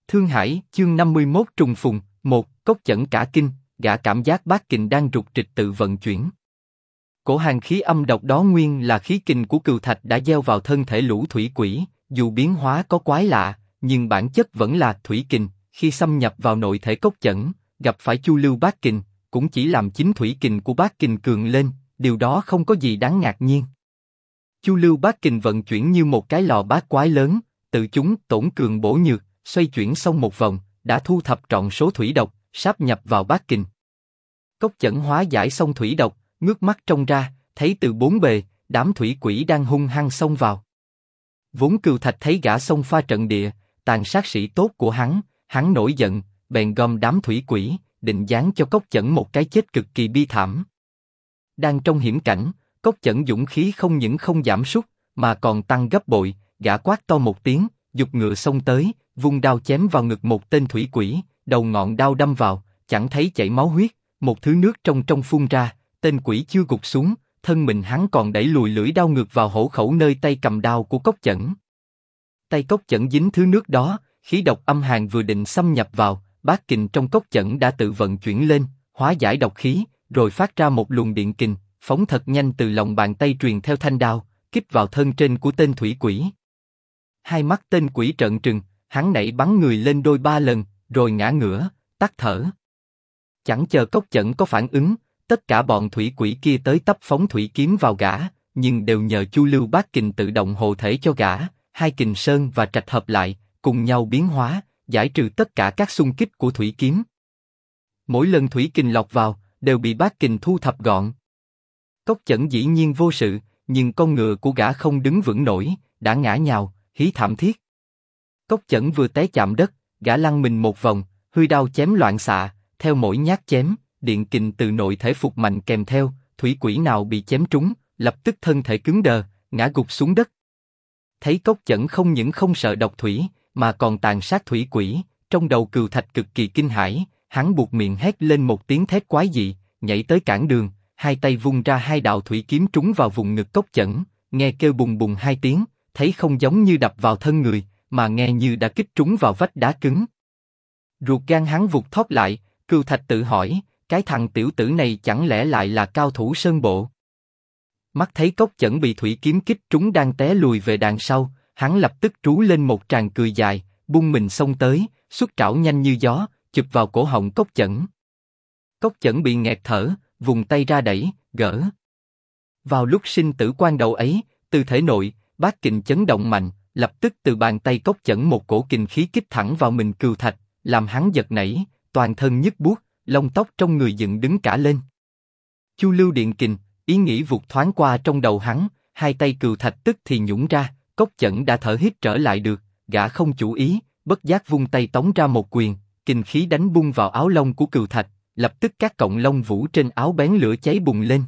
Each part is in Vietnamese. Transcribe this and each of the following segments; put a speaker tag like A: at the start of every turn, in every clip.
A: Thương Hải, chương 51 trùng phùng, 1, Cốc Chẩn cả kinh, gã cảm giác bát kình đang rục rịch tự vận chuyển. Cổ hàn khí âm độc đó nguyên là khí kình của cừu thạch đã gieo vào thân thể lũ thủy quỷ, dù biến hóa có quái lạ, nhưng bản chất vẫn là thủy kình. Khi xâm nhập vào nội thể Cốc Chẩn, gặp phải Chu Lưu bát kình, cũng chỉ làm chính thủy kình của bát kình cường lên, điều đó không có gì đáng ngạc nhiên. Chu Lưu bát kình vận chuyển như một cái lò bát quái lớn, tự chúng tổn cường bổ nhược, xoay chuyển xong một vòng, đã thu thập trọn số thủy độc, sáp nhập vào bát kình. Cốc Chẩn hóa giải xong thủy độc, ngước mắt trông ra, thấy từ bốn bề, đám thủy quỷ đang hung hăng xông vào. Vốn cừu thạch thấy gã xông pha trận địa, tàn sát sĩ tốt của hắn nổi giận, bèn gom đám thủy quỷ, định giáng cho Cốc Chẩn một cái chết cực kỳ bi thảm. Đang trong hiểm cảnh, Cốc Chẩn dũng khí không những không giảm sút, mà còn tăng gấp bội, gã quát to một tiếng, giục ngựa xông tới, vung đao chém vào ngực một tên thủy quỷ, đầu ngọn đao đâm vào, chẳng thấy chảy máu huyết, một thứ nước trong phun ra, tên quỷ chưa gục xuống, thân mình hắn còn đẩy lùi lưỡi đao ngược vào hổ khẩu nơi tay cầm đao của Cốc Chẩn. Tay Cốc Chẩn dính thứ nước đó, khí độc âm hàn vừa định xâm nhập vào, bát kình trong Cốc Chẩn đã tự vận chuyển lên, hóa giải độc khí, rồi phát ra một luồng điện kình, phóng thật nhanh từ lòng bàn tay truyền theo thanh đao, kích vào thân trên của tên thủy quỷ. Hai mắt tên quỷ trợn trừng, hắn nảy bắn người lên đôi ba lần, rồi ngã ngửa, tắt thở. Chẳng chờ Cốc Chẩn có phản ứng, tất cả bọn thủy quỷ kia tới tấp phóng thủy kiếm vào gã, nhưng đều nhờ Chu Lưu bát kình tự động hộ thể cho gã, hai kình sơn và trạch hợp lại, cùng nhau biến hóa, giải trừ tất cả các xung kích của thủy kiếm. Mỗi lần thủy kình lọt vào, đều bị bát kình thu thập gọn. Cốc Chẩn dĩ nhiên vô sự, nhưng con ngựa của gã không đứng vững nổi, đã ngã nhào, hí thảm thiết. Cốc Chẩn vừa té chạm đất, gã lăn mình một vòng, hư đao chém loạn xạ, theo mỗi nhát chém, điện kình từ nội thể phục mạnh kèm theo, thủy quỷ nào bị chém trúng, lập tức thân thể cứng đờ, ngã gục xuống đất. Thấy Cốc Chẩn không những không sợ độc thủy, mà còn tàn sát thủy quỷ, trong đầu cừu thạch cực kỳ kinh hãi, hắn buột miệng hét lên một tiếng thét quái dị, nhảy tới cản đường, hai tay vung ra hai đạo thủy kiếm trúng vào vùng ngực Cốc Chẩn, nghe kêu bùng bùng hai tiếng, thấy không giống như đập vào thân người, mà nghe như đã kích trúng vào vách đá cứng. Ruột gan hắn vụt thóp lại, cừu thạch tự hỏi, cái thằng tiểu tử này chẳng lẽ lại là cao thủ sơn bộ? Mắt thấy Cốc Chẩn bị thủy kiếm kích trúng đang té lùi về đằng sau, hắn lập tức trú lên một tràng cười dài, bung mình xông tới, xuất trảo nhanh như gió, chụp vào cổ họng Cốc Chẩn. Cốc Chẩn bị nghẹt thở, vùng tay ra đẩy, gỡ. Vào lúc sinh tử quan đầu ấy, từ thể nội, bát kình chấn động mạnh, lập tức từ bàn tay Cốc Chẩn một cổ kình khí kích thẳng vào mình cừu thạch, làm hắn giật nảy, toàn thân nhức buốt, lông tóc trong người dựng đứng cả lên. Chu Lưu điện kình, ý nghĩ vụt thoáng qua trong đầu hắn, hai tay cừu thạch tức thì nhũn ra, Cốc Chẩn đã thở hít trở lại được, gã không chủ ý, bất giác vung tay tống ra một quyền, kình khí đánh bung vào áo lông của cừu thạch, lập tức các cọng lông vũ trên áo bén lửa cháy bùng lên.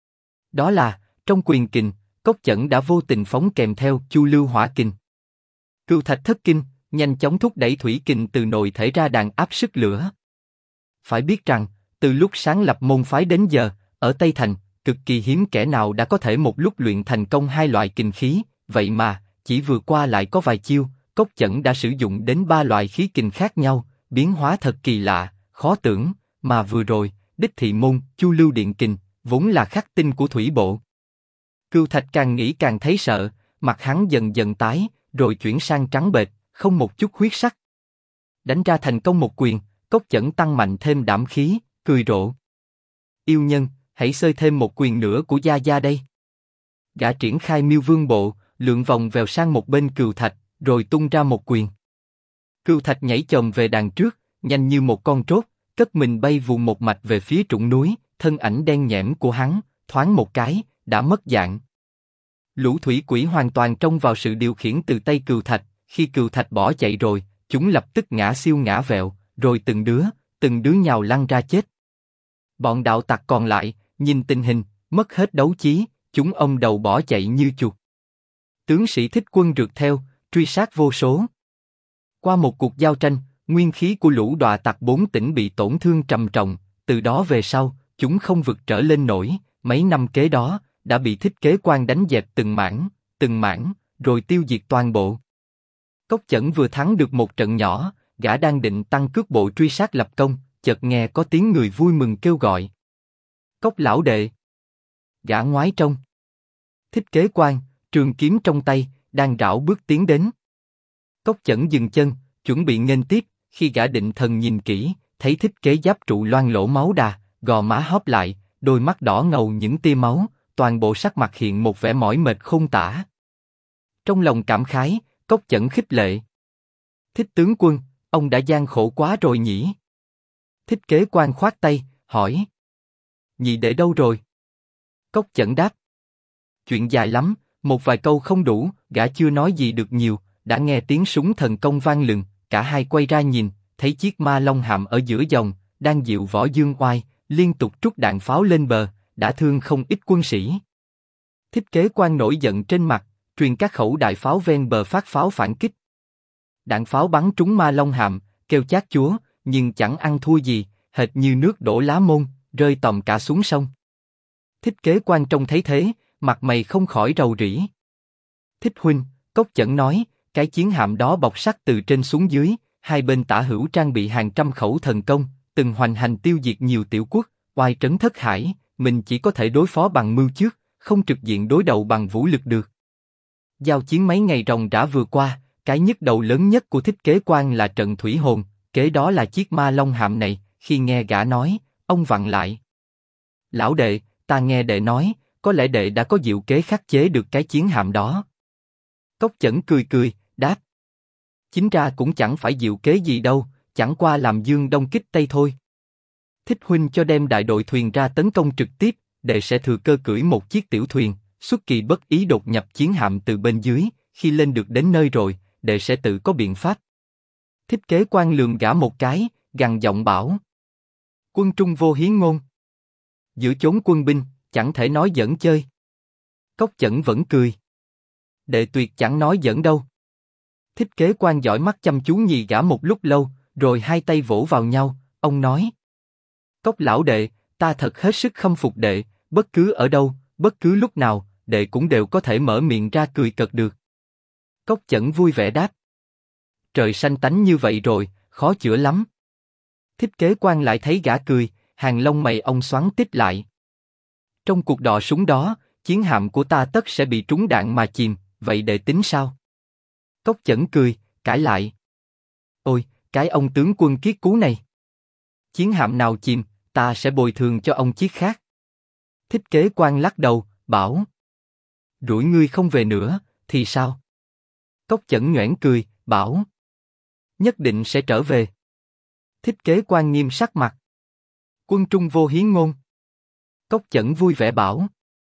A: Đó là, trong quyền kình, Cốc Chẩn đã vô tình phóng kèm theo Chu Lưu hỏa kình. Cừu thạch thất kinh, nhanh chóng thúc đẩy thủy kình từ nội thể ra đàn áp sức lửa. Phải biết rằng, từ lúc sáng lập môn phái đến giờ, ở Tây Thành, cực kỳ hiếm kẻ nào đã có thể một lúc luyện thành công hai loại kình khí, vậy mà, chỉ vừa qua lại có vài chiêu, Cốc Chẩn đã sử dụng đến ba loại khí kình khác nhau, biến hóa thật kỳ lạ, khó tưởng, mà vừa rồi, đích thị môn, Chu Lưu điện kình, vốn là khắc tinh của thủy bộ. Cừu thạch càng nghĩ càng thấy sợ, mặt hắn dần dần tái, rồi chuyển sang trắng bệch, không một chút huyết sắc. Đánh ra thành công một quyền, Cốc Chẩn tăng mạnh thêm đảm khí, cười rộ. Yêu nhân, hãy xơi thêm một quyền nữa của gia gia đây. Gã triển khai Miêu Vương bộ, lượn vòng vèo sang một bên cừu thạch, rồi tung ra một quyền. Cừu thạch nhảy chồm về đằng trước, nhanh như một con trốt, cất mình bay vù một mạch về phía trũng núi, thân ảnh đen nhẽm của hắn, thoáng một cái, đã mất dạng. Lũ thủy quỷ hoàn toàn trông vào sự điều khiển từ tay cừu thạch, khi cừu thạch bỏ chạy rồi, chúng lập tức ngã siêu ngã vẹo, rồi từng đứa nhào lăn ra chết. Bọn đạo tặc còn lại, nhìn tình hình, mất hết đấu chí, chúng ông đầu bỏ chạy như chuột. Tướng sĩ thích quân rượt theo, truy sát vô số. Qua một cuộc giao tranh, nguyên khí của lũ đọa tặc bốn tỉnh bị tổn thương trầm trọng, từ đó về sau, chúng không vượt trở lên nổi, mấy năm kế đó, đã bị Thích Kế Quan đánh dẹp từng mảng, rồi tiêu diệt toàn bộ. Cốc Chẩn vừa thắng được một trận nhỏ, gã đang định tăng cước bộ truy sát lập công, chợt nghe có tiếng người vui mừng kêu gọi. Cốc lão đệ! Gã ngoái trông. Thích Kế Quan, trường kiếm trong tay, đang rảo bước tiến đến. Cốc Chẩn dừng chân, chuẩn bị nghênh tiếp, khi gã định thần nhìn kỹ, thấy Thích Kế giáp trụ loang lỗ máu đà, gò má hóp lại, đôi mắt đỏ ngầu những tia máu, toàn bộ sắc mặt hiện một vẻ mỏi mệt khôn tả. Trong lòng cảm khái, Cốc Chẩn khích lệ. Thích tướng quân, ông đã gian khổ quá rồi nhỉ? Thích Kế Quan khoát tay, hỏi. Nhị đệ đâu rồi? Cốc Chẩn đáp. Chuyện dài lắm, một vài câu không đủ, gã chưa nói gì được nhiều, đã nghe tiếng súng thần công vang lừng, cả hai quay ra nhìn, thấy chiếc Ma Long hạm ở giữa dòng, đang dịu võ dương oai, liên tục trút đạn pháo lên bờ, đã thương không ít quân sĩ. Thích Kế Quan nổi giận trên mặt, truyền các khẩu đại pháo ven bờ phát pháo phản kích. Đạn pháo bắn trúng Ma Long hạm, kêu chát chúa, nhưng chẳng ăn thua gì, hệt như nước đổ lá môn, rơi tòm cả xuống sông. Thích Kế Quan trông thấy thế, mặt mày không khỏi rầu rĩ. Thích huynh, Cốc Chẩn nói, cái chiến hạm đó bọc sắt từ trên xuống dưới, hai bên tả hữu trang bị hàng trăm khẩu thần công, từng hoành hành tiêu diệt nhiều tiểu quốc, oai trấn thất hải, mình chỉ có thể đối phó bằng mưu trước, không trực diện đối đầu bằng vũ lực được. Giao chiến mấy ngày ròng rã vừa qua, cái nhức đầu lớn nhất của Thích Kế Quan là trận thủy hồn, kế đó là chiếc Ma Long hạm này. Khi nghe gã nói, ông vặn lại. Lão đệ, ta nghe đệ nói, có lẽ đệ đã có diệu kế khắc chế được cái chiến hạm đó. Cốc Chẩn cười cười, đáp. Chính ra cũng chẳng phải diệu kế gì đâu, chẳng qua làm dương đông kích tây thôi. Thích huynh cho đem đại đội thuyền ra tấn công trực tiếp, đệ sẽ thừa cơ cưỡi một chiếc tiểu thuyền, xuất kỳ bất ý đột nhập chiến hạm từ bên dưới, khi lên được đến nơi rồi, đệ sẽ tự có biện pháp. Thích Kế Quan lườm gã một cái, gằn giọng bảo. Quân trung vô hiến ngôn. Giữa chốn quân binh, chẳng thể nói giỡn chơi. Cốc Chẩn vẫn cười. Đệ tuyệt chẳng nói giỡn đâu. Thích Kế Quan dõi mắt chăm chú nhìn gã một lúc lâu, rồi hai tay vỗ vào nhau, ông nói. Cốc lão đệ, ta thật hết sức khâm phục đệ, bất cứ ở đâu, bất cứ lúc nào, đệ cũng đều có thể mở miệng ra cười cợt được. Cốc Chẩn vui vẻ đáp. Trời xanh tánh như vậy rồi, khó chữa lắm. Thích Kế Quan lại thấy gã cười, hàng lông mày ông xoắn tít lại. Trong cuộc đọ súng đó, chiến hạm của ta tất sẽ bị trúng đạn mà chìm, vậy đệ tính sao? Cốc Chẩn cười, cãi lại. Ôi, cái ông tướng quân kiết cú này. Chiến hạm nào chìm, ta sẽ bồi thường cho ông chiếc khác. Thích Kế Quan lắc đầu, bảo. Rủi ngươi không về nữa, thì sao? Cốc Chẩn nhoẻn cười, bảo. Nhất định sẽ trở về. Thích Kế Quan nghiêm sắc mặt. Quân trung vô hiến ngôn. Cốc Chẩn vui vẻ bảo.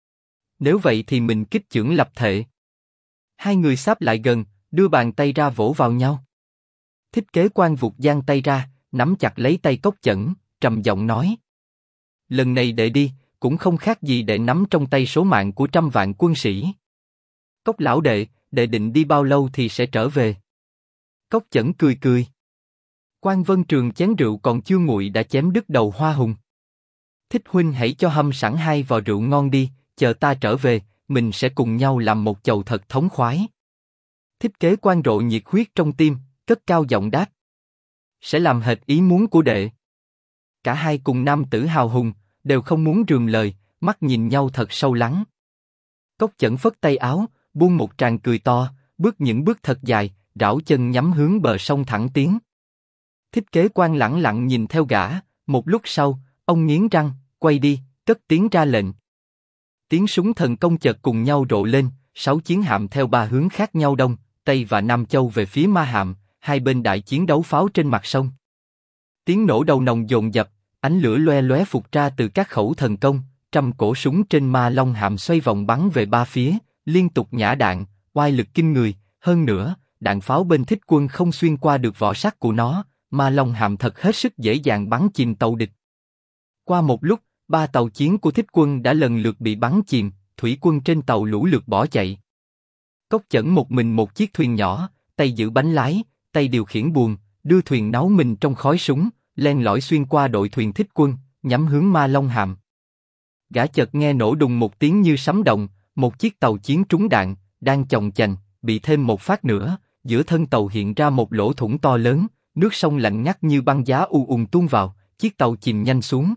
A: Nếu vậy thì mình kích chưởng lập thệ. Hai người xáp lại gần, đưa bàn tay ra vỗ vào nhau. Thích Kế Quan vụt giang tay ra, nắm chặt lấy tay Cốc Chẩn, trầm giọng nói. Lần này đệ đi, cũng không khác gì đệ nắm trong tay số mạng của trăm vạn quân sĩ. Cốc lão đệ, đệ định đi bao lâu thì sẽ trở về? Cốc Chẩn cười cười. Quan Vân Trường chén rượu còn chưa nguội đã chém đứt đầu Hoa Hùng. Thích huynh hãy cho hâm sẵn hai vò rượu ngon đi, chờ ta trở về, mình sẽ cùng nhau làm một chầu thật thống khoái. Thích Kế Quan rộ nhiệt huyết trong tim, cất cao giọng đáp. Sẽ làm hệt ý muốn của đệ. Cả hai cùng nam tử hào hùng, đều không muốn rườm lời, mắt nhìn nhau thật sâu lắng. Cốc Chẩn phất tay áo, buông một tràng cười to, bước những bước thật dài, rảo chân nhắm hướng bờ sông thẳng tiến. Thích Kế Quan lẳng lặng nhìn theo gã, một lúc sau, ông nghiến răng, quay đi, cất tiếng ra lệnh. Tiếng súng thần công chợt cùng nhau rộ lên, 6 chiến hạm theo 3 hướng khác nhau đông, tây và nam châu về phía Ma Hạm, hai bên đại chiến đấu pháo trên mặt sông. Tiếng nổ đầu nòng dồn dập, ánh lửa loe lóe phụt ra từ các khẩu thần công, trăm cổ súng trên Ma Long hạm xoay vòng bắn về ba phía, liên tục nhả đạn, oai lực kinh người. Hơn nữa, đạn pháo bên Thích Quân không xuyên qua được vỏ sắt của nó, Ma Long hạm thật hết sức dễ dàng bắn chìm tàu địch. Qua một lúc, 3 tàu chiến của Thích Quân đã lần lượt bị bắn chìm, thủy quân trên tàu lũ lượt bỏ chạy. Cốc Chẩn một mình một chiếc thuyền nhỏ, tay giữ bánh lái, tay điều khiển buồm, đưa thuyền náu mình trong khói súng, len lỏi xuyên qua đội thuyền Thích Quân, nhắm hướng Ma Long hạm. Gã chợt nghe nổ đùng một tiếng như sấm động, một chiếc tàu chiến trúng đạn, đang chòng chành, bị thêm một phát nữa, giữa thân tàu hiện ra một lỗ thủng to lớn, nước sông lạnh ngắt như băng giá tuôn vào, chiếc tàu chìm nhanh xuống.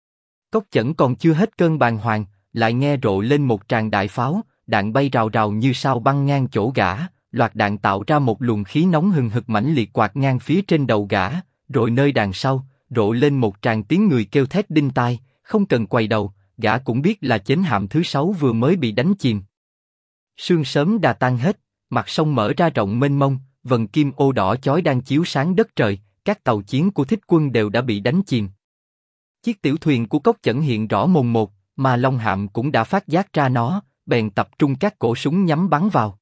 A: Cốc Chẩn còn chưa hết cơn bàng hoàng, lại nghe rộ lên một tràng đại pháo, đạn bay rào rào như sao băng ngang chỗ gã, loạt đạn tạo ra một luồng khí nóng hừng hực mãnh liệt quạt ngang phía trên đầu gã, rồi nơi đằng sau, rộ lên một tràng tiếng người kêu thét đinh tai, không cần quay đầu, gã cũng biết là chiến hạm thứ 6 vừa mới bị đánh chìm. Sương sớm đã tan hết, mặt sông mở ra rộng mênh mông, vầng kim ô đỏ chói đang chiếu sáng đất trời, các tàu chiến của Thích Quân đều đã bị đánh chìm. Chiếc tiểu thuyền của Cốc Chẩn hiện rõ mồn một, mà Long Hạm cũng đã phát giác ra nó, bèn tập trung các cổ súng nhắm bắn vào.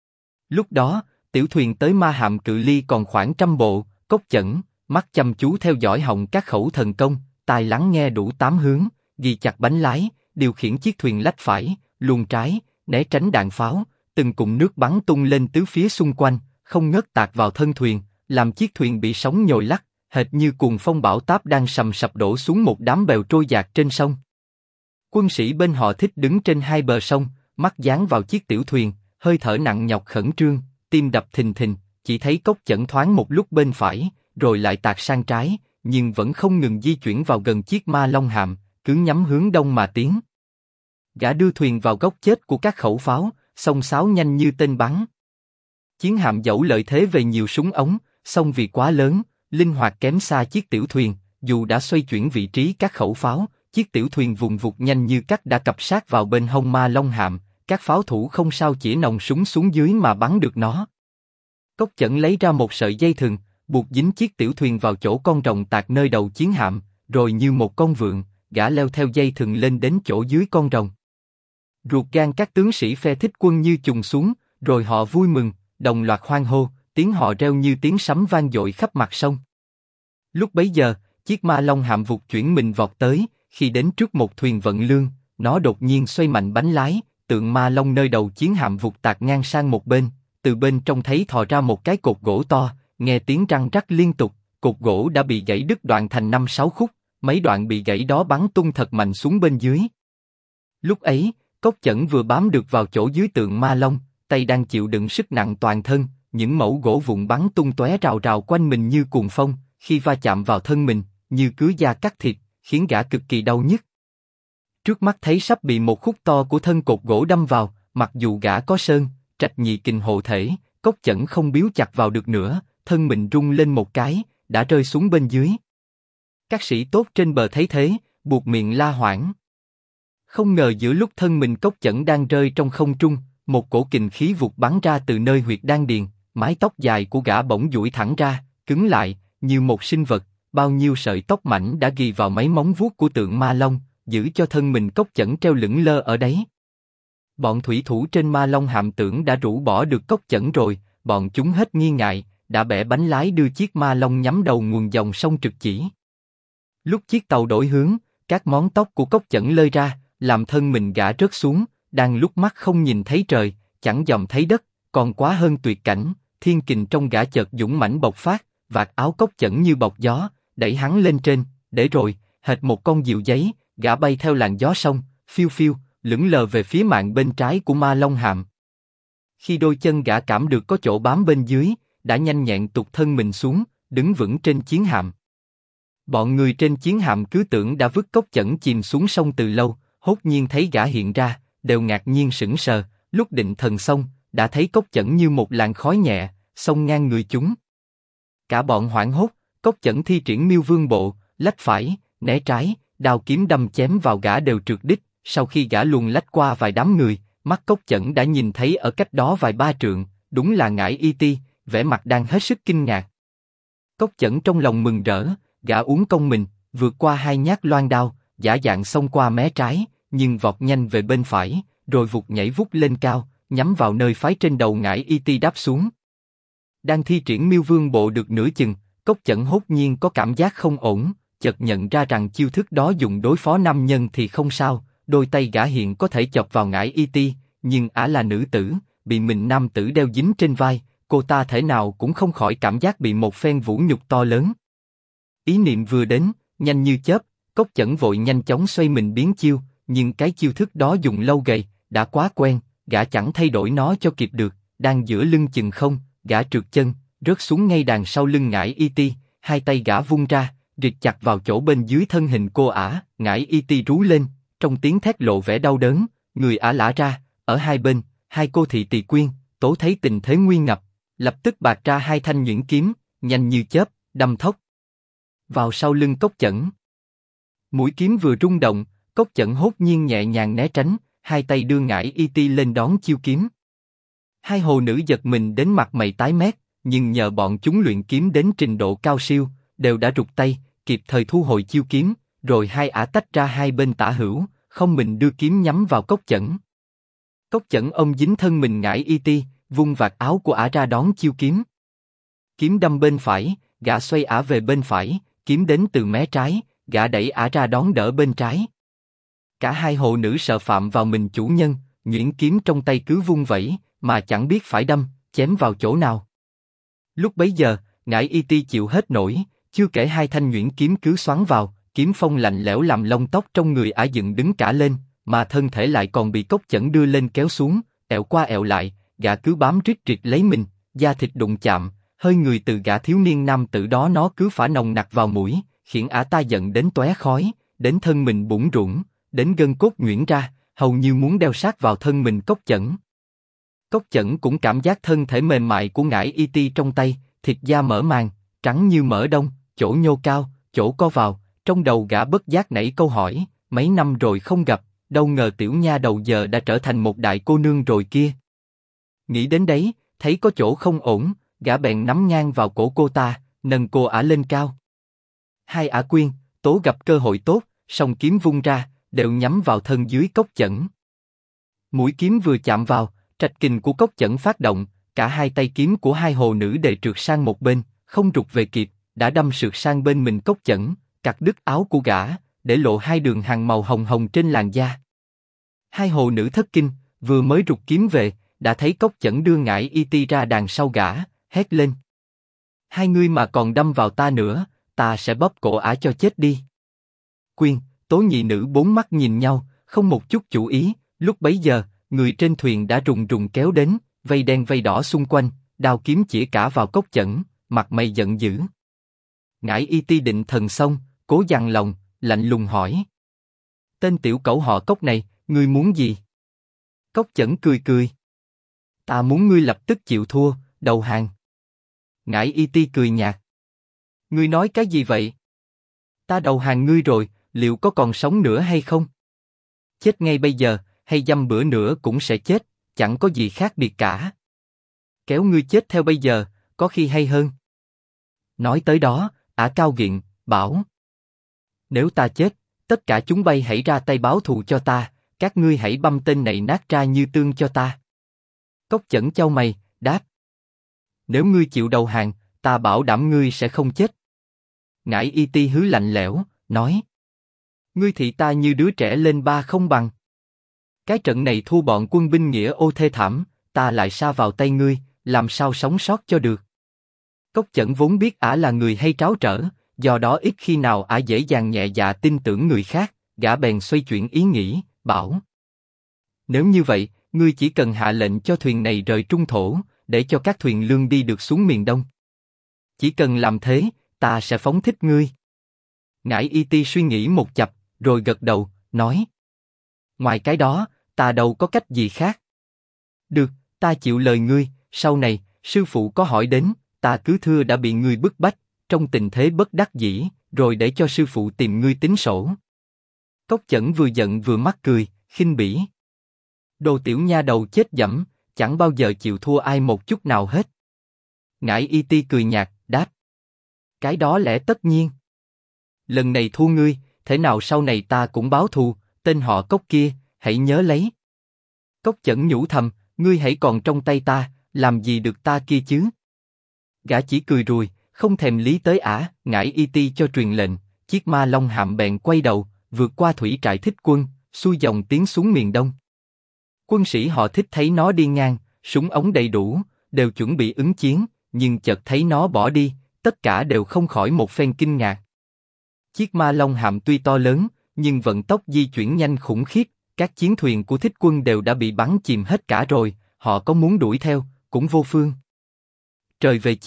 A: Lúc đó, tiểu thuyền tới ma hạm cự ly còn khoảng 100 bộ, Cốc Chẩn, mắt chăm chú theo dõi họng các khẩu thần công, tai lắng nghe đủ 8 hướng, ghi chặt bánh lái, điều khiển chiếc thuyền lách phải, luồn trái, né tránh đạn pháo, từng cụm nước bắn tung lên tứ phía xung quanh, không ngớt tạt vào thân thuyền, làm chiếc thuyền bị sóng nhồi lắc, hệt như cuồng phong bão táp đang sầm sập đổ xuống một đám bèo trôi dạt trên sông. Quân sĩ bên họ Thích đứng trên hai bờ sông, mắt dán vào chiếc tiểu thuyền, hơi thở nặng nhọc khẩn trương, tim đập thình thình, chỉ thấy Cốc Chẩn thoáng một lúc bên phải, rồi lại tạt sang trái, nhưng vẫn không ngừng di chuyển vào gần chiếc ma long hạm, cứ nhắm hướng đông mà tiến. Gã đưa thuyền vào góc chết của các khẩu pháo, xông xáo nhanh như tên bắn. Chiến hạm dẫu lợi thế về nhiều súng ống, song vì quá lớn, linh hoạt kém xa chiếc tiểu thuyền, dù đã xoay chuyển vị trí các khẩu pháo, chiếc tiểu thuyền vùng vụt nhanh như cắt đã cập sát vào bên hông ma long hạm, các pháo thủ không sao chỉ nòng súng xuống dưới mà bắn được nó. Cốc Chẩn lấy ra một sợi dây thừng, buộc dính chiếc tiểu thuyền vào chỗ con rồng tạc nơi đầu chiến hạm, rồi như một con vượn, gã leo theo dây thừng lên đến chỗ dưới con rồng. Ruột gan các tướng sĩ phe Thích Quân như trùng xuống, rồi họ vui mừng, đồng loạt hoan hô, tiếng họ reo như tiếng sấm vang dội khắp mặt sông. Lúc bấy giờ, chiếc ma long hạm vụt chuyển mình vọt tới, khi đến trước một thuyền vận lương, nó đột nhiên xoay mạnh bánh lái, tượng ma long nơi đầu chiến hạm vụt tạt ngang sang một bên, từ bên trong thấy thò ra một cái cột gỗ to, nghe tiếng răng rắc liên tục, cột gỗ đã bị gãy đứt đoạn thành 5-6 khúc, mấy đoạn bị gãy đó bắn tung thật mạnh xuống bên dưới. Lúc ấy, Cốc Chẩn vừa bám được vào chỗ dưới tượng ma long, tay đang chịu đựng sức nặng toàn thân, những mẩu gỗ vụn bắn tung tóe rào rào quanh mình như cuồng phong, khi va chạm vào thân mình, như cứa da cắt thịt, khiến gã cực kỳ đau nhức. Trước mắt thấy sắp bị một khúc to của thân cột gỗ đâm vào, mặc dù gã có sơn, trạch nhị kình hộ thể, Cốc Chẩn không biếu chặt vào được nữa, thân mình rung lên một cái, đã rơi xuống bên dưới. Các sĩ tốt trên bờ thấy thế, buộc miệng la hoảng. Không ngờ giữa lúc thân mình Cốc Chẩn đang rơi trong không trung, một cổ kình khí vụt bắn ra từ nơi huyệt đan điền, mái tóc dài của gã bỗng duỗi thẳng ra, cứng lại, như một sinh vật, bao nhiêu sợi tóc mảnh đã ghi vào mấy móng vuốt của tượng ma long, giữ cho thân mình Cốc Chẩn treo lững lơ ở đấy. Bọn thủy thủ trên ma long hạm tưởng đã rũ bỏ được Cốc Chẩn rồi, bọn chúng hết nghi ngại, đã bẻ bánh lái đưa chiếc ma long nhắm đầu nguồn dòng sông Trực Chỉ. Lúc chiếc tàu đổi hướng, các món tóc của Cốc Chẩn lơi ra, làm thân mình gã rớt xuống, đang lúc mắt không nhìn thấy trời, chẳng dòm thấy đất, còn quá hơn tuyệt cảnh, thiên kình trong gã chợt dũng mãnh bộc phát, vạt áo Cốc Chẩn như bọc gió, đẩy hắn lên trên, để rồi, hệt một con diều giấy, gã bay theo làn gió sông, phiêu phiêu, lững lờ về phía mạn bên trái của ma long hạm. Khi đôi chân gã cảm được có chỗ bám bên dưới, đã nhanh nhẹn tụt thân mình xuống, đứng vững trên chiến hạm. Bọn người trên chiến hạm cứ tưởng đã vứt Cốc Chẩn chìm xuống sông từ lâu, hốt nhiên thấy gã hiện ra, đều ngạc nhiên sững sờ. Lúc định thần xong, đã thấy Cốc Chẩn như một làn khói nhẹ, xông ngang người chúng. Cả bọn hoảng hốt, Cốc Chẩn thi triển Miêu Vương Bộ, lách phải, né trái, đao kiếm đâm chém vào gã đều trượt đích. Sau khi gã luồn lách qua vài đám người, mắt Cốc Chẩn đã nhìn thấy ở cách đó vài ba trượng, đúng là Ngải Y Ti, vẻ mặt đang hết sức kinh ngạc. Cốc Chẩn trong lòng mừng rỡ, gã uốn cong mình, vượt qua hai nhát loan đao, giả dạng xông qua mé trái, nhưng vọt nhanh về bên phải, rồi vụt nhảy vút lên cao, nhắm vào nơi phái trên đầu Ngải Y Ti đáp xuống. Đang thi triển Miêu Vương Bộ được nửa chừng, Cốc Chẩn hốt nhiên có cảm giác không ổn, chợt nhận ra rằng chiêu thức đó dùng đối phó nam nhân thì không sao, đôi tay gã hiện có thể chọc vào Ngải Y Ti, nhưng ả là nữ tử, bị mình nam tử đeo dính trên vai, cô ta thể nào cũng không khỏi cảm giác bị một phen vũ nhục to lớn. Ý niệm vừa đến, nhanh như chớp, Cốc Chẩn vội nhanh chóng xoay mình biến chiêu, nhưng cái chiêu thức đó dùng lâu gầy, đã quá quen, gã chẳng thay đổi nó cho kịp được, đang giữa lưng chừng không, gã trượt chân, rớt xuống ngay đằng sau lưng Ngải Y Ti, hai tay gã vung ra, rịt chặt vào chỗ bên dưới thân hình cô ả. Ngải Y Ti rú lên, trong tiếng thét lộ vẻ đau đớn, người ả lả ra, ở hai bên, hai cô thị tỳ quyên, tố thấy tình thế nguy ngập, lập tức bạt ra hai thanh nhuyễn kiếm, nhanh như chớp, đâm thốc vào sau lưng Cốc Chẩn. Mũi kiếm vừa rung động, Cốc Chẩn hốt nhiên nhẹ nhàng né tránh, hai tay đưa Ngải Y Ti lên đón chiêu kiếm. Hai hồ nữ giật mình đến mặt mày tái mét, nhưng nhờ bọn chúng luyện kiếm đến trình độ cao siêu, đều đã rụt tay, kịp thời thu hồi chiêu kiếm, rồi hai ả tách ra hai bên tả hữu, không mình đưa kiếm nhắm vào Cốc Chẩn. Cốc Chẩn ôm dính thân mình Ngải Y Ti, vung vạt áo của ả ra đón chiêu kiếm. Kiếm đâm bên phải, gã xoay ả về bên phải, kiếm đến từ mé trái, gã đẩy ả ra đón đỡ bên trái. Cả hai hồ nữ sợ phạm vào mình chủ nhân, nhuyễn kiếm trong tay cứ vung vẩy, mà chẳng biết phải đâm, chém vào chỗ nào. Lúc bấy giờ, Ngải Y Ti chịu hết nổi, chưa kể hai thanh nhuyễn kiếm cứ xoắn vào, kiếm phong lạnh lẽo làm lông tóc trong người ả dựng đứng cả lên, mà thân thể lại còn bị Cốc Chẩn đưa lên kéo xuống, ẹo qua ẹo lại, gã cứ bám rít rịt lấy mình, da thịt đụng chạm, hơi người từ gã thiếu niên nam tử đó nó cứ phả nồng nặc vào mũi, khiến ả ta giận đến tóe khói, đến thân mình bủn rủn, đến gân cốt nhuyễn ra, hầu như muốn đeo sát vào thân mình Cốc Chẩn. Cốc Chẩn cũng cảm giác thân thể mềm mại của Ngải Y Ti trong tay, thịt da mỡ màng, trắng như mỡ đông, chỗ nhô cao, chỗ co vào, trong đầu gã bất giác nảy câu hỏi, mấy năm rồi không gặp, đâu ngờ tiểu nha đầu giờ đã trở thành một đại cô nương rồi kia. Nghĩ đến đấy, thấy có chỗ không ổn, gã bèn nắm ngang vào cổ cô ta, nâng cô ả lên cao. Hai ả quyên, tố gặp cơ hội tốt, song kiếm vung ra, đều nhắm vào thân dưới Cốc Chẩn. Mũi kiếm vừa chạm vào, trạch kình của Cốc Chẩn phát động, cả hai tay kiếm của hai hồ nữ đều trượt sang một bên, không rụt về kịp, đã đâm sượt sang bên mình Cốc Chẩn, cắt đứt áo của gã, để lộ hai đường hằn màu hồng hồng trên làn da. Hai hồ nữ thất kinh, vừa mới rụt kiếm về, đã thấy Cốc Chẩn đưa Ngải Y Ti ra đằng sau gã, hét lên: hai ngươi mà còn đâm vào ta nữa, ta sẽ bóp cổ ả cho chết đi. Quyên, tố nhị nữ bốn mắt nhìn nhau, không một chút chủ ý. Lúc bấy giờ, người trên thuyền đã rùng rùng kéo đến, vây đen vây đỏ xung quanh, đao kiếm chĩa cả vào Cốc Chẩn, mặt mày giận dữ. Ngải Y Ti định thần xong, cố dằn lòng, lạnh lùng hỏi: tên tiểu cẩu họ Cốc này, ngươi muốn gì? Cốc Chẩn cười cười: ta muốn ngươi lập tức chịu thua, đầu hàng. Ngải Y Ti cười nhạt: ngươi nói cái gì vậy? Ta đầu hàng ngươi rồi, liệu có còn sống nữa hay không? Chết ngay bây giờ, hay dăm bữa nữa cũng sẽ chết, chẳng có gì khác biệt cả. Kéo ngươi chết theo bây giờ, có khi hay hơn. Nói tới đó, ả cao gượng, bảo: nếu ta chết, tất cả chúng bay hãy ra tay báo thù cho ta, các ngươi hãy băm tên này nát ra như tương cho ta. Cốc Chẩn chau mày, đáp: nếu ngươi chịu đầu hàng, ta bảo đảm ngươi sẽ không chết. Ngải Y Ti hứ lạnh lẽo, nói: ngươi thị ta như đứa trẻ lên ba không bằng. Cái trận này thua bọn quân binh nghĩa ô thê thảm, ta lại sa vào tay ngươi, làm sao sống sót cho được. Cốc Chẩn vốn biết ả là người hay tráo trở, do đó ít khi nào ả dễ dàng nhẹ dạ tin tưởng người khác, gã bèn xoay chuyển ý nghĩ, bảo: nếu như vậy, ngươi chỉ cần hạ lệnh cho thuyền này rời trung thổ, để cho các thuyền lương đi được xuống miền đông. Chỉ cần làm thế, ta sẽ phóng thích ngươi. Ngải Y Ti suy nghĩ một chập, rồi gật đầu, nói: ngoài cái đó, ta đâu có cách gì khác. Được, ta chịu lời ngươi, sau này, sư phụ có hỏi đến, ta cứ thưa đã bị ngươi bức bách, trong tình thế bất đắc dĩ, rồi để cho sư phụ tìm ngươi tính sổ. Cốc Chẩn vừa giận vừa mắc cười, khinh bỉ: đồ tiểu nha đầu chết dẫm, chẳng bao giờ chịu thua ai một chút nào hết. Ngải Y Ti cười nhạt, đáp: cái đó lẽ tất nhiên. Lần này thua ngươi, thế nào sau này ta cũng báo thù, tên họ Cốc kia, hãy nhớ lấy. Cốc Chẩn nhủ thầm, ngươi hãy còn trong tay ta, làm gì được ta kia chứ? Gã chỉ cười rùi, không thèm lý tới ả. Ngải Y Ti cho truyền lệnh, chiếc ma long hạm bèn quay đầu, vượt qua thủy trại Thích Quân, xuôi dòng tiến xuống miền đông. Quân sĩ họ Thích thấy nó đi ngang, súng ống đầy đủ, đều chuẩn bị ứng chiến, nhưng chợt thấy nó bỏ đi, tất cả đều không khỏi một phen kinh ngạc. Chiếc ma long hạm tuy to lớn, nhưng vận tốc di chuyển nhanh khủng khiếp, các chiến thuyền của Thích Quân đều đã bị bắn chìm hết cả rồi, họ có muốn đuổi theo, cũng vô phương. Trời về chiều,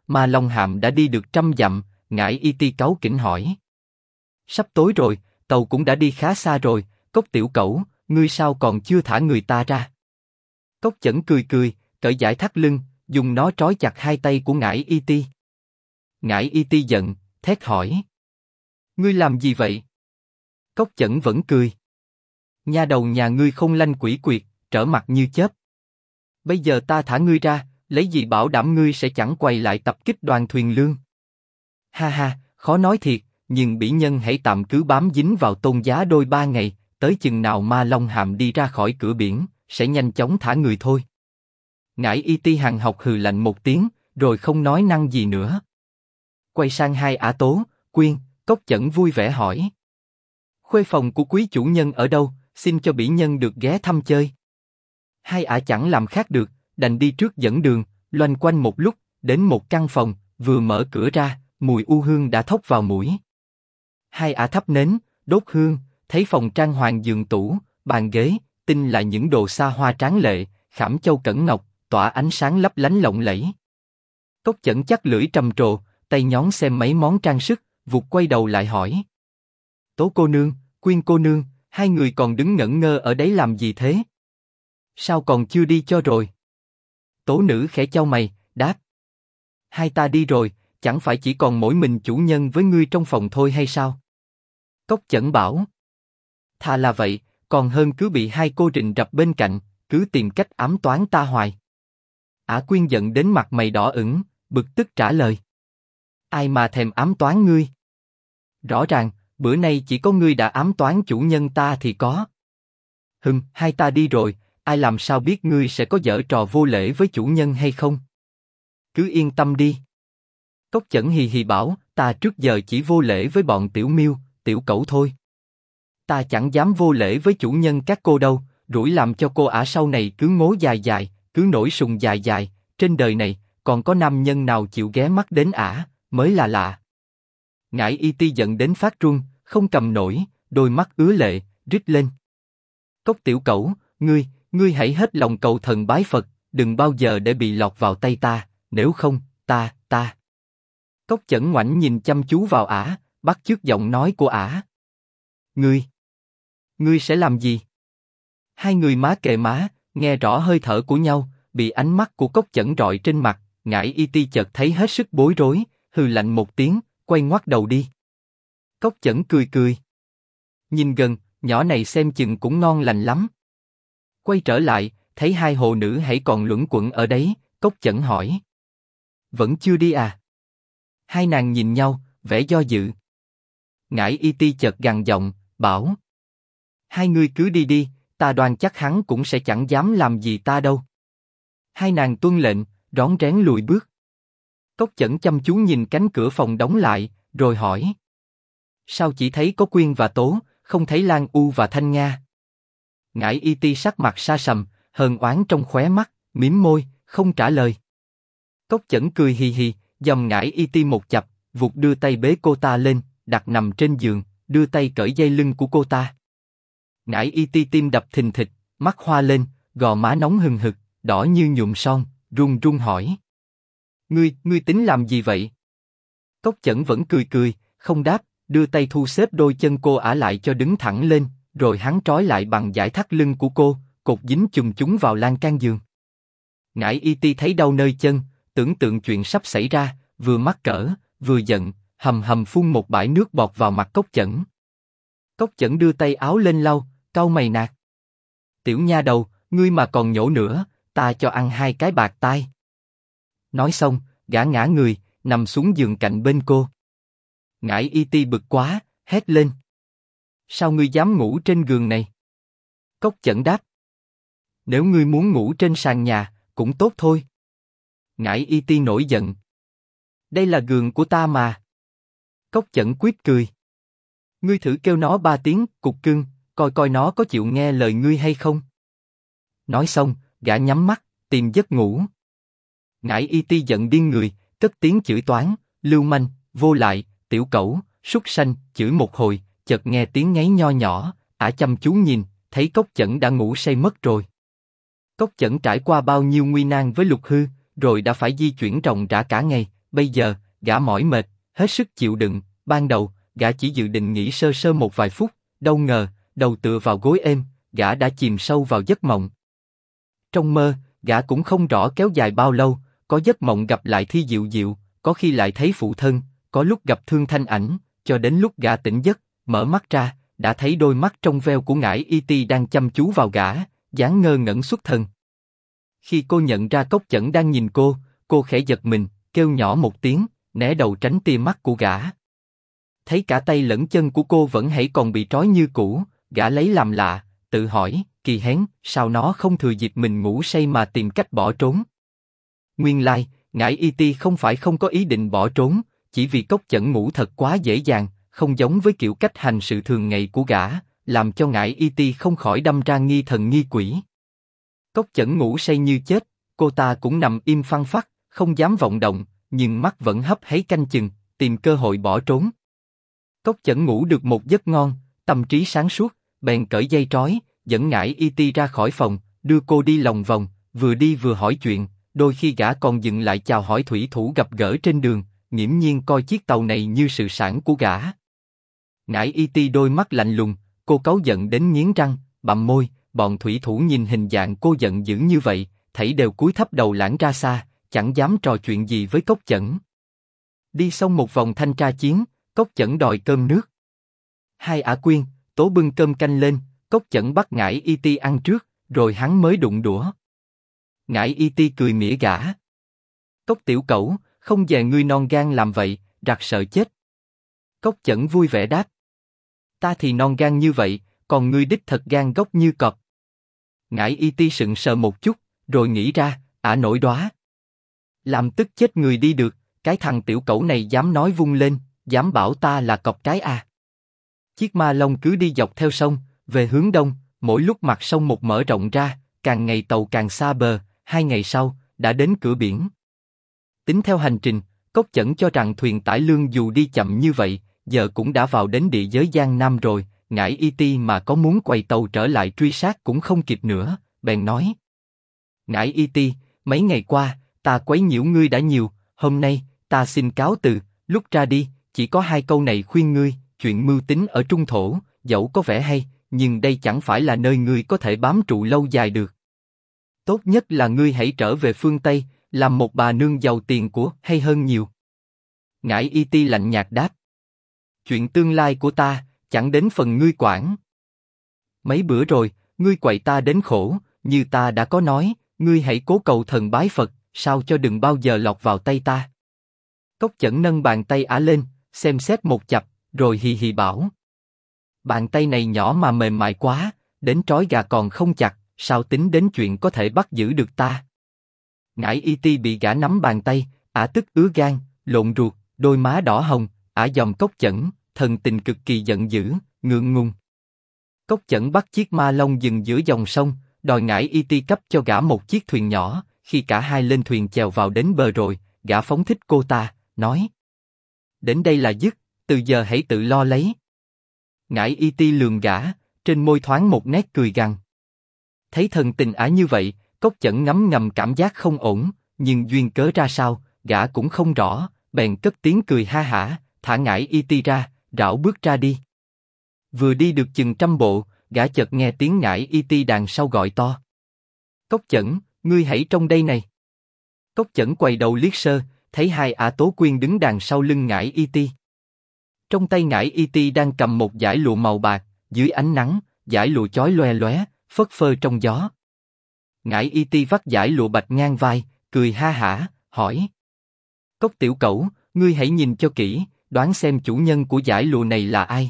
A: Ma Long Hàm đã đi được 100 dặm, Ngải Y Ti cáu kỉnh hỏi. Sắp tối rồi, tàu cũng đã đi khá xa rồi, Cốc tiểu cẩu, ngươi sao còn chưa thả người ta ra? Cốc Chẩn cười cười, cởi giải thắt lưng, dùng nó trói chặt hai tay của Ngải Y Ti. Ngải Y Ti giận, thét hỏi. Ngươi làm gì vậy? Cốc Chẩn vẫn cười. Nha đầu nhà ngươi không lanh quỷ quyệt, trở mặt như chớp. Bây giờ ta thả ngươi ra, lấy gì bảo đảm ngươi sẽ chẳng quay lại tập kích Đoàn Thuyền Lương? Ha ha, khó nói thiệt, nhưng bỉ nhân hãy tạm cứ bám dính vào Tôn Giá đôi 3 ngày, tới chừng nào Ma Long Hàm đi ra khỏi cửa biển, sẽ nhanh chóng thả người thôi. Ngải Y Ti hằng học hừ lạnh một tiếng, rồi không nói năng gì nữa. Quay sang hai ả Tố, Quyên, Cốc Chẩn vui vẻ hỏi. Khuê phòng của quý chủ nhân ở đâu, xin cho bỉ nhân được ghé thăm chơi. Hai ả chẳng làm khác được, đành đi trước dẫn đường, loanh quanh một lúc, đến một căn phòng, vừa mở cửa ra, mùi u hương đã thốc vào mũi. Hai ả thắp nến, đốt hương, thấy phòng trang hoàng giường tủ, bàn ghế, tinh là những đồ xa hoa tráng lệ, khảm châu cẩn ngọc, tỏa ánh sáng lấp lánh lộng lẫy. Cốc Chẩn chắc lưỡi trầm trồ, tay nhón xem mấy món trang sức, vụt quay đầu lại hỏi. Tố cô nương, Quyên cô nương, hai người còn đứng ngẩn ngơ ở đấy làm gì thế? Sao còn chưa đi cho rồi? Tố nữ khẽ chau mày, đáp. Hai ta đi rồi, chẳng phải chỉ còn mỗi mình chủ nhân với ngươi trong phòng thôi hay sao? Cốc Chẩn bảo. Thà là vậy, còn hơn cứ bị hai cô rình rập bên cạnh, cứ tìm cách ám toán ta hoài. Ả Quyên giận đến mặt mày đỏ ửng, bực tức trả lời. Ai mà thèm ám toán ngươi? Rõ ràng, bữa nay chỉ có ngươi đã ám toán chủ nhân ta thì có. Hai ta đi rồi, ai làm sao biết ngươi sẽ có giở trò vô lễ với chủ nhân hay không? Cứ yên tâm đi. Cốc Chẩn hì hì bảo, ta trước giờ chỉ vô lễ với bọn tiểu miêu, tiểu cẩu thôi. Ta chẳng dám vô lễ với chủ nhân các cô đâu, rủi làm cho cô ả sau này cứ ngố dài dài, cứ nổi sùng dài dài, trên đời này, còn có nam nhân nào chịu ghé mắt đến ả, mới là lạ. Ngải Y Ti giận đến phát run, không cầm nổi, đôi mắt ứa lệ, rít lên. Cốc tiểu cẩu, ngươi hãy hết lòng cầu thần bái Phật, đừng bao giờ để bị lọt vào tay ta, nếu không, ta. Cốc Chẩn ngoảnh nhìn chăm chú vào ả, bắt chước giọng nói của ả. Ngươi sẽ làm gì? Hai người má kề má, nghe rõ hơi thở của nhau, bị ánh mắt của Cốc Chẩn rọi trên mặt, Ngải Y Ti chợt thấy hết sức bối rối, hừ lạnh một tiếng, quay ngoắt đầu đi. Cốc Chẩn cười cười. Nhìn gần, nhỏ này xem chừng cũng ngon lành lắm. Quay trở lại, thấy hai hồ nữ hãy còn luẩn quẩn ở đấy, Cốc Chẩn hỏi. Vẫn chưa đi à? Hai nàng nhìn nhau, vẻ do dự. Ngải Y Ti chợt gằn giọng, bảo. Hai ngươi cứ đi đi, ta đoan chắc hắn cũng sẽ chẳng dám làm gì ta đâu. Hai nàng tuân lệnh, rón rén lùi bước. Cốc Chẩn chăm chú nhìn cánh cửa phòng đóng lại, rồi hỏi. Sao chỉ thấy có Quyên và Tố, không thấy Lan U và Thanh Nga? Ngải Y Ti sắc mặt sa sầm, hờn oán trong khóe mắt, mím môi, không trả lời. Cốc Chẩn cười hì hì, giầm Ngải Y Ti một chập, vụt đưa tay bế cô ta lên, đặt nằm trên giường, đưa tay cởi dây lưng của cô ta. Ngải Y Ti tim đập thình thịch, mắt hoa lên, gò má nóng hừng hực, đỏ như nhuộm son, run run hỏi. Ngươi tính làm gì vậy? Cốc Chẩn vẫn cười cười, không đáp, đưa tay thu xếp đôi chân cô ả lại cho đứng thẳng lên, rồi hắn trói lại bằng dải thắt lưng của cô, cột dính chùm chúng vào lan can giường. Ngải Y Ti thấy đau nơi chân, tưởng tượng chuyện sắp xảy ra, vừa mắc cỡ, vừa giận, hầm hầm phun một bãi nước bọt vào mặt Cốc Chẩn. Cốc Chẩn đưa tay áo lên lau, cau mày nạt. Tiểu nha đầu, ngươi mà còn nhổ nữa, ta cho ăn 2 cái bạc tai. Nói xong, gã ngã người, nằm xuống giường cạnh bên cô. Ngải Y Ti bực quá, hét lên. Sao ngươi dám ngủ trên giường này? Cốc Chẩn đáp. Nếu ngươi muốn ngủ trên sàn nhà, cũng tốt thôi. Ngải Y Ti nổi giận. Đây là giường của ta mà. Cốc Chẩn quyết cười. Ngươi thử kêu nó 3 tiếng, cục cưng, coi coi nó có chịu nghe lời ngươi hay không. Nói xong, gã nhắm mắt, tìm giấc ngủ. Ngải Y Ti giận điên người, cất tiếng chửi toán, lưu manh, vô lại, tiểu cẩu, súc sanh, chửi một hồi, chợt nghe tiếng ngáy nho nhỏ, ả chăm chú nhìn, thấy Cốc Chẩn đã ngủ say mất rồi. Cốc Chẩn trải qua bao nhiêu nguy nan với Lục Hư, rồi đã phải di chuyển ròng rã cả ngày, bây giờ, gã mỏi mệt, hết sức chịu đựng, ban đầu, gã chỉ dự định nghỉ sơ sơ một vài phút, đâu ngờ, đầu tựa vào gối êm, gã đã chìm sâu vào giấc mộng. Trong mơ, gã cũng không rõ kéo dài bao lâu, có giấc mộng gặp lại Thi Diệu Diệu, có khi lại thấy phụ thân, có lúc gặp Thương Thanh Ảnh, cho đến lúc gã tỉnh giấc, mở mắt ra, đã thấy đôi mắt trong veo của Ngải Y Ti đang chăm chú vào gã, dáng ngơ ngẩn xuất thần. Khi cô nhận ra Cốc Chẩn đang nhìn cô khẽ giật mình, kêu nhỏ một tiếng, né đầu tránh tia mắt của gã. Thấy cả tay lẫn chân của cô vẫn hãy còn bị trói như cũ, gã lấy làm lạ, tự hỏi, kỳ hén, sao nó không thừa dịp mình ngủ say mà tìm cách bỏ trốn? Nguyên lai, Ngải Y Ti không phải không có ý định bỏ trốn, chỉ vì Cốc Chẩn ngủ thật quá dễ dàng, không giống với kiểu cách hành sự thường ngày của gã, làm cho Ngải Y Ti không khỏi đâm ra nghi thần nghi quỷ. Cốc Chẩn ngủ say như chết, cô ta cũng nằm im phăng phắc, không dám vọng động, nhưng mắt vẫn hấp háy canh chừng, tìm cơ hội bỏ trốn. Cốc Chẩn ngủ được một giấc ngon, tâm trí sáng suốt, bèn cởi dây trói, dẫn Ngải Y Ti ra khỏi phòng, đưa cô đi lòng vòng, vừa đi vừa hỏi chuyện, đôi khi gã còn dừng lại chào hỏi thủy thủ gặp gỡ trên đường, nghiễm nhiên coi chiếc tàu này như sự sản của gã. Ngải Y Ti đôi mắt lạnh lùng, cô cáu giận đến nghiến răng, bặm môi, bọn thủy thủ nhìn hình dạng cô giận dữ như vậy, thảy đều cúi thấp đầu lãng ra xa, chẳng dám trò chuyện gì với Cốc Chẩn. Đi xong một vòng thanh tra chiến, Cốc Chẩn đòi cơm nước. Hai ả quyên, tố bưng cơm canh lên, Cốc Chẩn bắt Ngải Y Ti ăn trước, rồi hắn mới đụng đũa. Ngải Y Ti cười mỉa gã. Cốc tiểu cẩu, không dè ngươi non gan làm vậy, rặt sợ chết. Cốc Chẩn vui vẻ đáp. Ta thì non gan như vậy, còn ngươi đích thật gan gốc như cọp. Ngải Y Ti sững sờ một chút, rồi nghĩ ra, ả nổi đoá. Làm tức chết người đi được, cái thằng tiểu cẩu này dám nói vung lên, dám bảo ta là cọp cái à. Chiếc ma long cứ đi dọc theo sông, về hướng đông, mỗi lúc mặt sông một mở rộng ra, càng ngày tàu càng xa bờ, 2 ngày sau, đã đến cửa biển. Tính theo hành trình, Cốc Chẩn cho rằng thuyền tải lương dù đi chậm như vậy, giờ cũng đã vào đến địa giới Giang Nam rồi, Ngải Y Ti mà có muốn quay tàu trở lại truy sát cũng không kịp nữa, bèn nói. Ngải Y Ti, mấy ngày qua, ta quấy nhiễu ngươi đã nhiều, hôm nay, ta xin cáo từ, lúc ra đi, chỉ có 2 câu này khuyên ngươi, chuyện mưu tính ở Trung Thổ, dẫu có vẻ hay, nhưng đây chẳng phải là nơi ngươi có thể bám trụ lâu dài được. Tốt nhất là ngươi hãy trở về phương Tây, làm một bà nương giàu tiền của hay hơn nhiều. Ngải Y Ti lạnh nhạt đáp. Chuyện tương lai của ta, chẳng đến phần ngươi quản. Mấy bữa rồi, ngươi quậy ta đến khổ, như ta đã có nói, ngươi hãy cố cầu thần bái Phật, sao cho đừng bao giờ lọt vào tay ta. Cốc Chẩn nâng bàn tay ả lên, xem xét một chập, rồi hì hì bảo. Bàn tay này nhỏ mà mềm mại quá, đến trói gà còn không chặt, sao tính đến chuyện có thể bắt giữ được ta. Ngải Y Ti bị gã nắm bàn tay, ả tức ứa gan, lộn ruột, đôi má đỏ hồng, ả dòm Cốc Chẩn, thần tình cực kỳ giận dữ, ngượng ngùng. Cốc Chẩn bắt chiếc ma long dừng giữa dòng sông, đòi Ngải Y Ti cấp cho gã một chiếc thuyền nhỏ. Khi cả hai lên thuyền chèo vào đến bờ rồi, gã phóng thích cô ta, nói: đến đây là dứt, từ giờ hãy tự lo lấy. Ngải Y Ti lườm gã, trên môi thoáng một nét cười gằn. Thấy thần tình ả như vậy, Cốc Chẩn ngấm ngầm cảm giác không ổn, nhưng duyên cớ ra sao, gã cũng không rõ, bèn cất tiếng cười ha hả, thả Ngải Y Ti ra, rảo bước ra đi. Vừa đi được chừng 100 bộ, gã chợt nghe tiếng Ngải Y Ti đằng sau gọi to. Cốc Chẩn, ngươi hãy trong đây này. Cốc Chẩn quay đầu liếc sơ, thấy 2 ả tố quyên đứng đằng sau lưng Ngải Y Ti. Trong tay Ngải Y Ti đang cầm một dải lụa màu bạc, dưới ánh nắng, dải lụa chói loe loé, phất phơ trong gió. Ngải Y Ti vắt dải lụa bạch ngang vai, cười ha hả, hỏi: Cốc tiểu cẩu, ngươi hãy nhìn cho kỹ, đoán xem chủ nhân của dải lụa này là ai.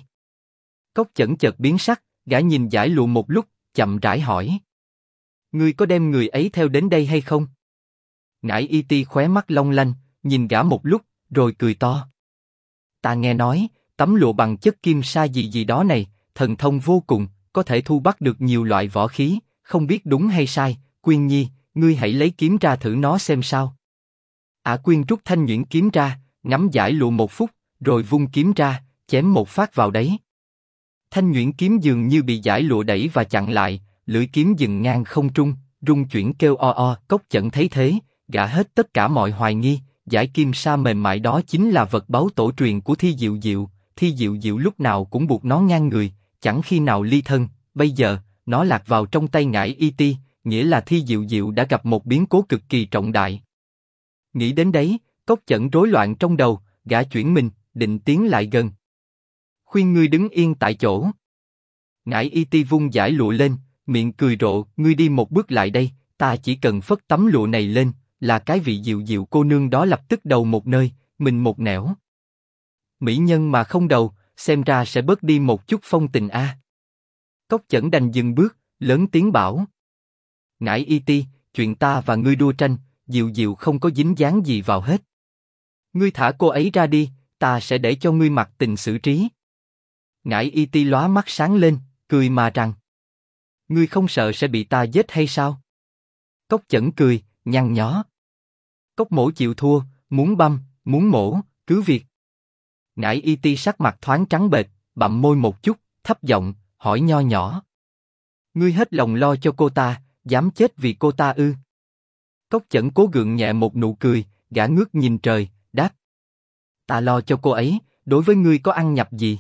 A: Cốc Chẩn chợt biến sắc, gã nhìn dải lụa một lúc, chậm rãi hỏi: ngươi có đem người ấy theo đến đây hay không? Ngải Y Ti khóe mắt long lanh, nhìn gã một lúc, rồi cười to. Ta nghe nói, tấm lụa bằng chất kim sa gì gì đó này, thần thông vô cùng, có thể thu bắt được nhiều loại võ khí, không biết đúng hay sai. Quyên Nhi, ngươi hãy lấy kiếm ra thử nó xem sao. Ả Quyên rút thanh nhuyễn kiếm ra, ngắm dải lụa một phút, rồi vung kiếm ra, chém một phát vào đấy. Thanh nhuyễn kiếm dường như bị dải lụa đẩy và chặn lại, lưỡi kiếm dừng ngang không trung, rung chuyển kêu o o. Cốc Chẩn thấy thế, gã hết tất cả mọi hoài nghi, dải kim sa mềm mại đó chính là vật báu tổ truyền của Thi Diệu Diệu. Thi Diệu Diệu lúc nào cũng buộc nó ngang người, chẳng khi nào ly thân. Bây giờ, nó lạc vào trong tay Ngải Y Ti, nghĩa là Thi Diệu Diệu đã gặp một biến cố cực kỳ trọng đại. Nghĩ đến đấy, Cốc Chẩn rối loạn trong đầu, gã chuyển mình, định tiến lại gần. Khuyên ngươi đứng yên tại chỗ. Ngải Y Ti vung dải lụa lên, miệng cười rộ, ngươi đi một bước lại đây, ta chỉ cần phất tấm lụa này lên, là cái vị Diệu Diệu cô nương đó lập tức đầu một nơi, mình một nẻo. Mỹ nhân mà không đầu, xem ra sẽ bớt đi một chút phong tình a. Cốc Chẩn đành dừng bước, lớn tiếng bảo. Ngải Y Ti, chuyện ta và ngươi đua tranh, Diệu Diệu không có dính dáng gì vào hết. Ngươi thả cô ấy ra đi, ta sẽ để cho ngươi mặc tình xử trí. Ngải Y Ti lóa mắt sáng lên, cười mà rằng. Ngươi không sợ sẽ bị ta giết hay sao? Cốc Chẩn cười, nhăn nhó. Cốc mổ chịu thua, muốn băm, muốn mổ, cứ việc. Ngải Y Ti sắc mặt thoáng trắng bệch, bặm môi một chút, thấp giọng, hỏi nho nhỏ. Ngươi hết lòng lo cho cô ta, dám chết vì cô ta ư? Cốc Chẩn cố gượng nhẹ một nụ cười, gã ngước nhìn trời, đáp. Ta lo cho cô ấy, đối với ngươi có ăn nhập gì?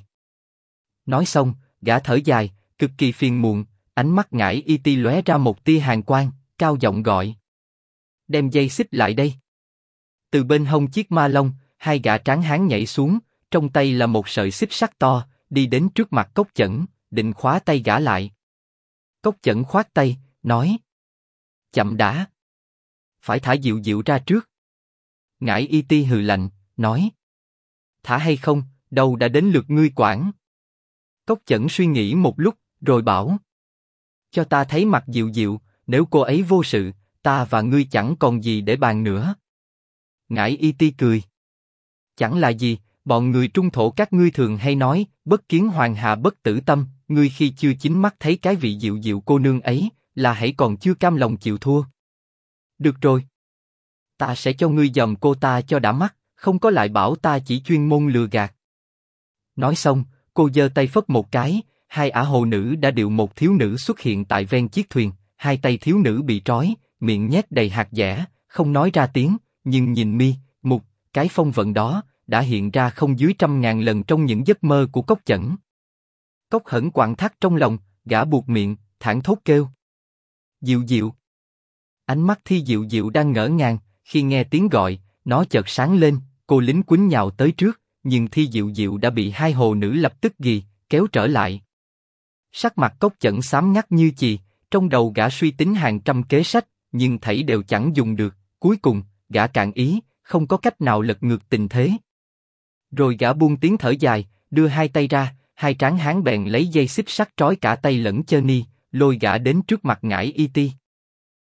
A: Nói xong, gã thở dài, cực kỳ phiền muộn, ánh mắt Ngải Y Ti lóe ra một tia hàn quang, cao giọng gọi. Đem dây xích lại đây. Từ bên hông chiếc ma long, hai gã tráng hán nhảy xuống, trong tay là một sợi xích sắt to, đi đến trước mặt Cốc Chẩn, định khóa tay gã lại. Cốc Chẩn khoát tay, nói. Chậm đã. Phải thả Diệu Diệu ra trước. Ngải Y Ti hừ lạnh, nói. Thả hay không, đâu đã đến lượt ngươi quản. Cốc Chẩn suy nghĩ một lúc, rồi bảo. Cho ta thấy mặt Diệu Diệu, nếu cô ấy vô sự, ta và ngươi chẳng còn gì để bàn nữa. Ngải Y Ti cười. Chẳng là gì, bọn người trung thổ các ngươi thường hay nói, bất kiến hoàng hạ bất tử tâm, ngươi khi chưa chính mắt thấy cái vị Diệu Diệu cô nương ấy, là hãy còn chưa cam lòng chịu thua. Được rồi. Ta sẽ cho ngươi dòm cô ta cho đã mắt, không có lại bảo ta chỉ chuyên môn lừa gạt. Nói xong, cô giơ tay phất một cái, hai ả hồ nữ đã điệu một thiếu nữ xuất hiện tại ven chiếc thuyền, hai tay thiếu nữ bị trói, miệng nhét đầy hạt dẻ, không nói ra tiếng, nhưng nhìn mi, mục, cái phong vận đó, đã hiện ra không dưới 100.000 lần trong những giấc mơ của Cốc Chẩn. Cốc Hẩn quặn thắt trong lòng, gã buộc miệng, thảng thốt kêu. Diệu Diệu. Ánh mắt Thi Diệu Diệu đang ngỡ ngàng, khi nghe tiếng gọi, nó chợt sáng lên, cô lính quýnh nhào tới trước, nhưng Thi Diệu Diệu đã bị hai hồ nữ lập tức ghì, kéo trở lại. Sắc mặt Cốc Chẩn xám ngắt như chì, trong đầu gã suy tính hàng trăm kế sách, nhưng thảy đều chẳng dùng được, cuối cùng, gã cạn ý, không có cách nào lật ngược tình thế. Rồi gã buông tiếng thở dài, đưa hai tay ra, hai tráng hán bèn lấy dây xích sắt trói cả tay lẫn chân ni, lôi gã đến trước mặt Ngải Y Ti.